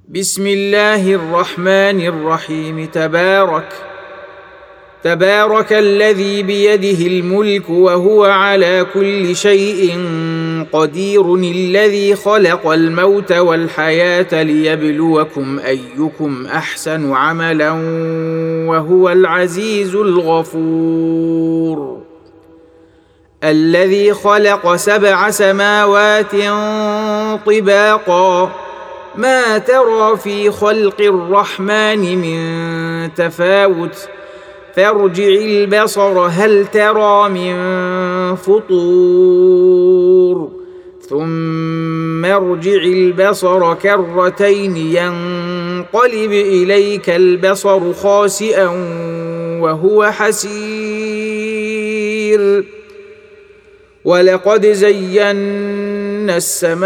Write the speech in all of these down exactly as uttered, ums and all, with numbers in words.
بسم الله الرحمن الرحيم. تبارك تبارك الذي بيده الملك وهو على كل شيء قدير، الذي خلق الموت والحياة ليبلوكم أيكم أحسن عملا وهو العزيز الغفور. الذي خلق سبع سماوات طباقا ما ترى في خلق الرحمن من تفاوت فارجع البصر هل ترى من فطور ثم ارجع البصر كرتين ينقلب إليك البصر خاسئا وهو حسير. ولقد زينا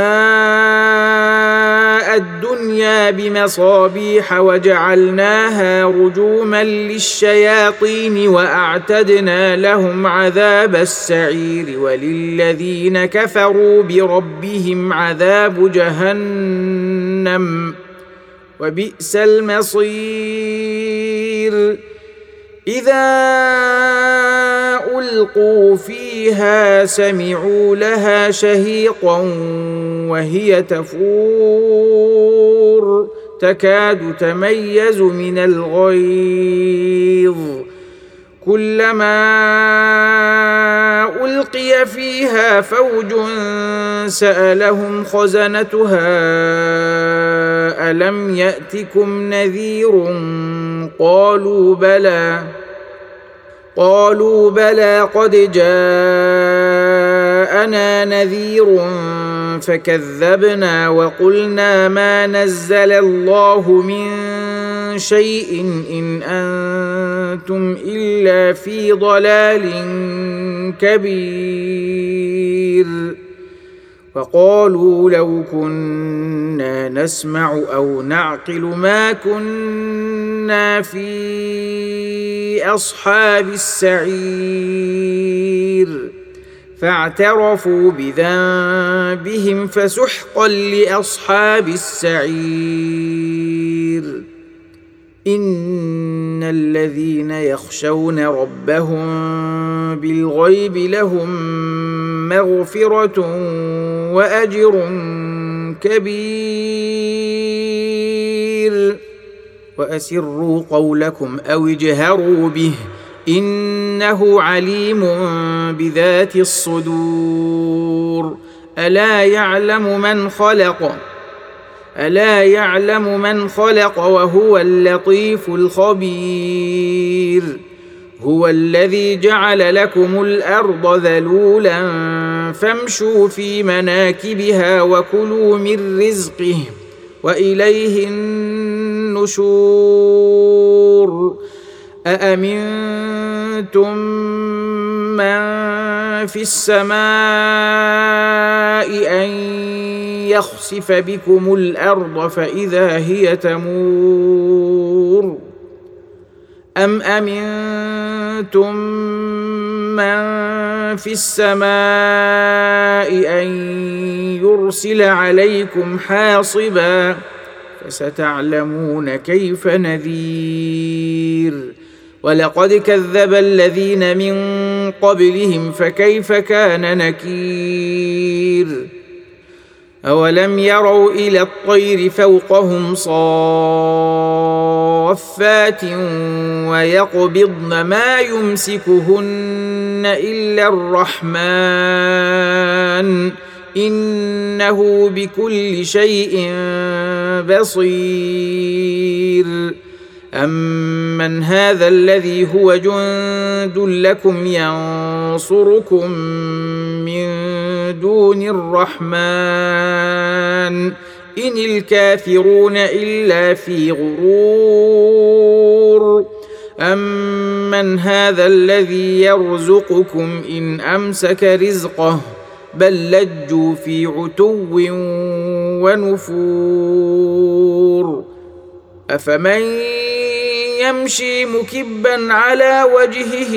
السماء الدنيا بمصابيح وجعلناها رجوما للشياطين وأعتدنا لهم عذاب السعير. وللذين كفروا بربهم عذاب جهنم وبئس المصير. إذا ألقوا فيها سمعوا لها شهيقا وهي تفور تكاد تميز من الغيظ، كلما ألقي فيها فوج سألهم خزنتها ألم يأتكم نذير قالوا بلى قالوا بلى قد جاءنا نذير فكذبنا وقلنا ما نزل الله من شيء إن أنتم إلا في ضلال كبير. فقالوا لو كنا نسمع أو نعقل ما كنا في أصحاب السعير. فاعترفوا بذنبهم فسحقا لأصحاب السعير. إن الذين يخشون ربهم بالغيب لهم مغفرة وأجر كبير. وأسروا قولكم أو اجهروا به إنه عليم بذات الصدور. ألا يعلم من خلق ألا يعلم من خلق وهو اللطيف الخبير. هو الذي جعل لكم الأرض ذلولا فامشوا في مناكبها وكلوا من رزقه وإليه النشور. أأمنتم من في السماء أن يخسف بكم الأرض فإذا هي تمور أم أمنتم من في السماء أن يرسل عليكم حاصبا فستعلمون كيف نذير. ولقد كذب الذين من قبلهم فكيف كان نكير. أولم يروا إلى الطير فوقهم صافات ويقبضن ما يمسكهن إلا الرحمن إنه بكل شيء بصير. أمن هذا الذي هو جند لكم ينصركم من دون الرحمن إن الكافرون إلا في غرور. أمن هذا الذي يرزقكم إن أمسك رزقه بل لجوا في عتو ونفور. أفمن يمشي مكبا على وجهه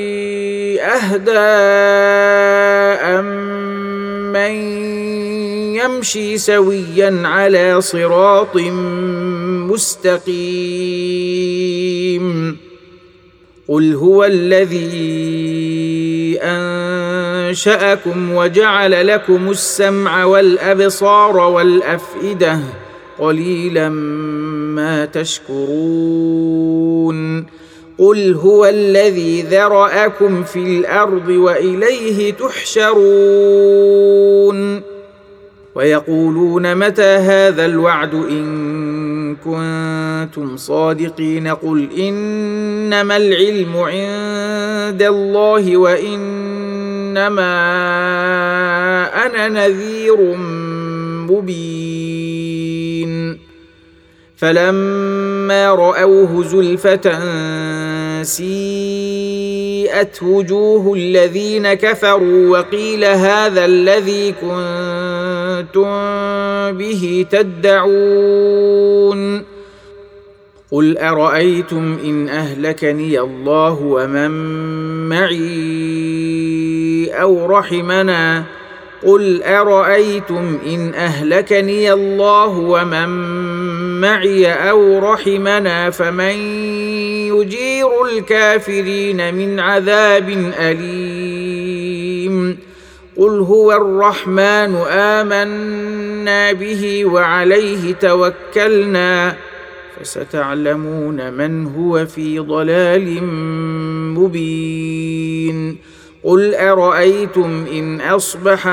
أهدى أمن يمشي سويا على صراط مستقيم. قل هو الذي أنشأكم وجعل لكم السمع والأبصار والأفئدة قليلا ما تشكرون. قل هو الذي ذرأكم في الأرض وإليه تحشرون. ويقولون متى هذا الوعد إن كنتم صادقين. قل إنما العلم عند الله وإنما أنا نذير مبين. فلما رأوه زلفة سيئت وجوه الذين كفروا وقيل هذا الذي كنتم به تدعون. قل أرأيتم إن أهلكني الله ومن معي أو رحمنا. قل أرأيتم إن أهلكني الله ومن معي أو رحمنا فمن يجير الكافرين من عذاب أليم. قل هو الرحمن آمنا به وعليه توكلنا فستعلمون من هو في ضلال مبين. قل أرأيتم إن أصبح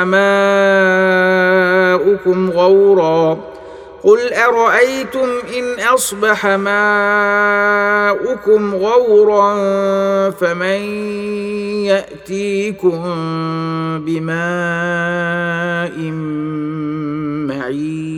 ماؤكم غورا. قل أرأيتم إن أصبح ماؤكم غورا فمن يأتيكم بماء معين.